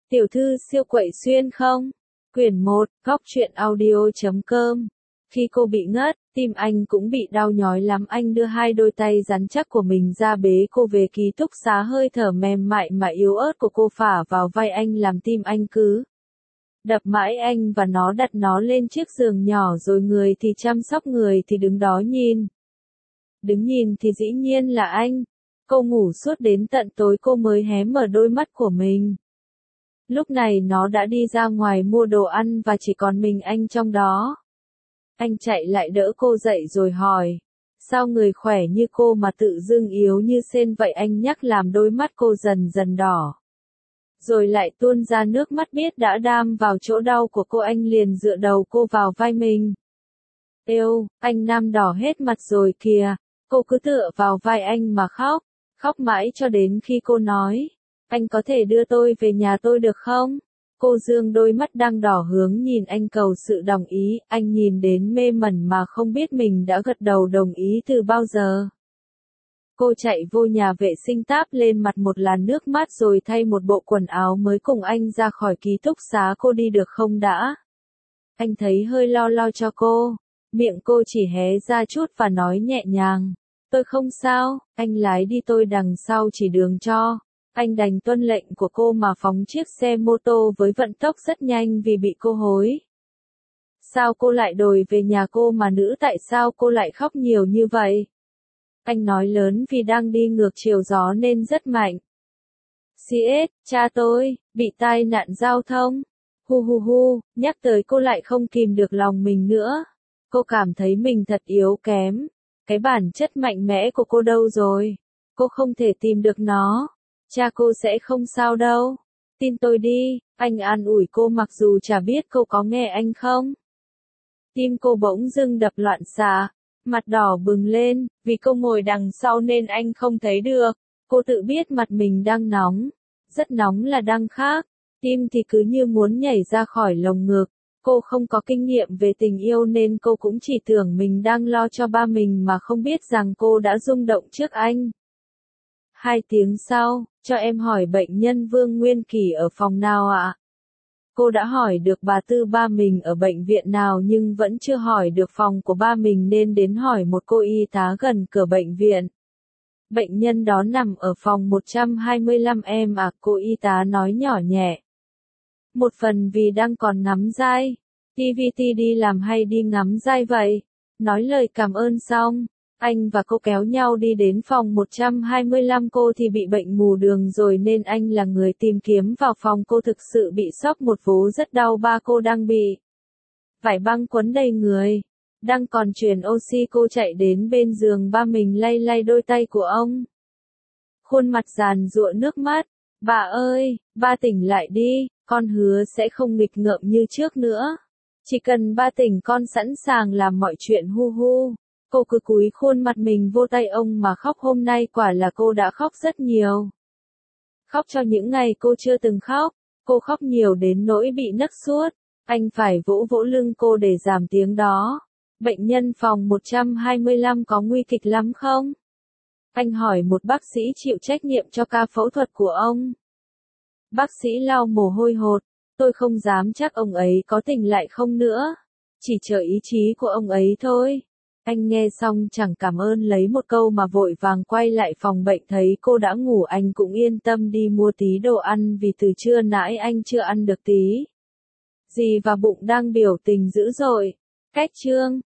Tiểu thư siêu quậy xuyên không? Quyển 1, góc truyện audio.com. Khi cô bị ngất, tim anh cũng bị đau nhói lắm. Anh đưa hai đôi tay rắn chắc của mình ra bế cô về ký túc xá. Hơi thở mềm mại mà yếu ớt của cô phả vào vai anh làm tim anh cứ đập mãi. Anh và nó đặt nó lên chiếc giường nhỏ rồi người thì chăm sóc người thì đứng đó nhìn. Đứng nhìn thì dĩ nhiên là anh. Cô ngủ suốt đến tận tối cô mới hé mở đôi mắt của mình. Lúc này nó đã đi ra ngoài mua đồ ăn và chỉ còn mình anh trong đó. Anh chạy lại đỡ cô dậy rồi hỏi. Sao người khỏe như cô mà tự dưng yếu như sên vậy? Anh nhắc làm đôi mắt cô dần dần đỏ. Rồi lại tuôn ra nước mắt biết đã đam vào chỗ đau của cô. Anh liền dựa đầu cô vào vai mình. Êu, anh Nam đỏ hết mặt rồi kìa. Cô cứ tựa vào vai anh mà khóc. Khóc mãi cho đến khi cô nói. Anh có thể đưa tôi về nhà tôi được không? Cô dương đôi mắt đang đỏ hướng nhìn anh cầu sự đồng ý. Anh nhìn đến mê mẩn mà không biết mình đã gật đầu đồng ý từ bao giờ. Cô chạy vô nhà vệ sinh táp lên mặt một làn nước mát rồi thay một bộ quần áo mới cùng anh ra khỏi ký túc xá. Cô đi được không đã? Anh thấy hơi lo lo cho cô. Miệng cô chỉ hé ra chút và nói nhẹ nhàng. Tôi không sao, anh lái đi tôi đằng sau chỉ đường cho. Anh đành tuân lệnh của cô mà phóng chiếc xe mô tô với vận tốc rất nhanh vì bị cô hối. Sao cô lại đòi về nhà cô mà nữ? Tại sao cô lại khóc nhiều như vậy? Anh nói lớn vì đang đi ngược chiều gió nên rất mạnh. CS, cha tôi, bị tai nạn giao thông. Hu hu hu, nhắc tới cô lại không kìm được lòng mình nữa. Cô cảm thấy mình thật yếu kém. Cái bản chất mạnh mẽ của cô đâu rồi? Cô không thể tìm được nó. Cha cô sẽ không sao đâu. Tin tôi đi, anh an ủi cô mặc dù chả biết cô có nghe anh không. Tim cô bỗng dưng đập loạn xạ, mặt đỏ bừng lên, vì cô ngồi đằng sau nên anh không thấy được. Cô tự biết mặt mình đang nóng, rất nóng là đang khác. Tim thì cứ như muốn nhảy ra khỏi lồng ngực. Cô không có kinh nghiệm về tình yêu nên cô cũng chỉ tưởng mình đang lo cho ba mình mà không biết rằng cô đã rung động trước anh. 2 tiếng sau, cho em hỏi bệnh nhân Vương Nguyên Kỳ ở phòng nào ạ? Cô đã hỏi được bà Tư ba mình ở bệnh viện nào nhưng vẫn chưa hỏi được phòng của ba mình nên đến hỏi một cô y tá gần cửa bệnh viện. Bệnh nhân đó nằm ở phòng 125 em ạ, cô y tá nói nhỏ nhẹ. Một phần vì đang còn ngắm giai. TVT đi làm hay đi ngắm giai vậy? Nói lời cảm ơn xong, anh và cô kéo nhau đi đến phòng 125. Cô thì bị bệnh mù đường rồi nên anh là người tìm kiếm vào phòng. Cô thực sự bị sốc một vố rất đau. Ba cô đang bị vải băng quấn đầy người. Đang còn truyền oxy. Cô chạy đến bên giường ba mình lay lay đôi tay của ông. Khuôn mặt giàn giụa nước mắt. Bà ơi, ba tỉnh lại đi, con hứa sẽ không nghịch ngợm như trước nữa. Chỉ cần ba tỉnh con sẵn sàng làm mọi chuyện hu hu. Cô cứ cúi khuôn mặt mình vô tay ông mà khóc. Hôm nay quả là cô đã khóc rất nhiều. Khóc cho những ngày cô chưa từng khóc. Cô khóc nhiều đến nỗi bị nấc suốt. Anh phải vỗ vỗ lưng cô để giảm tiếng đó. Bệnh nhân phòng 125 có nguy kịch lắm không? Anh hỏi một bác sĩ chịu trách nhiệm cho ca phẫu thuật của ông. Bác sĩ lau mồ hôi hột. Tôi không dám chắc ông ấy có tỉnh lại không nữa. Chỉ chờ ý chí của ông ấy thôi. Anh nghe xong chẳng cảm ơn lấy một câu mà vội vàng quay lại phòng bệnh. Thấy cô đã ngủ anh cũng yên tâm đi mua tí đồ ăn vì từ trưa nãy anh chưa ăn được tí gì và bụng đang biểu tình dữ dội. Cách chương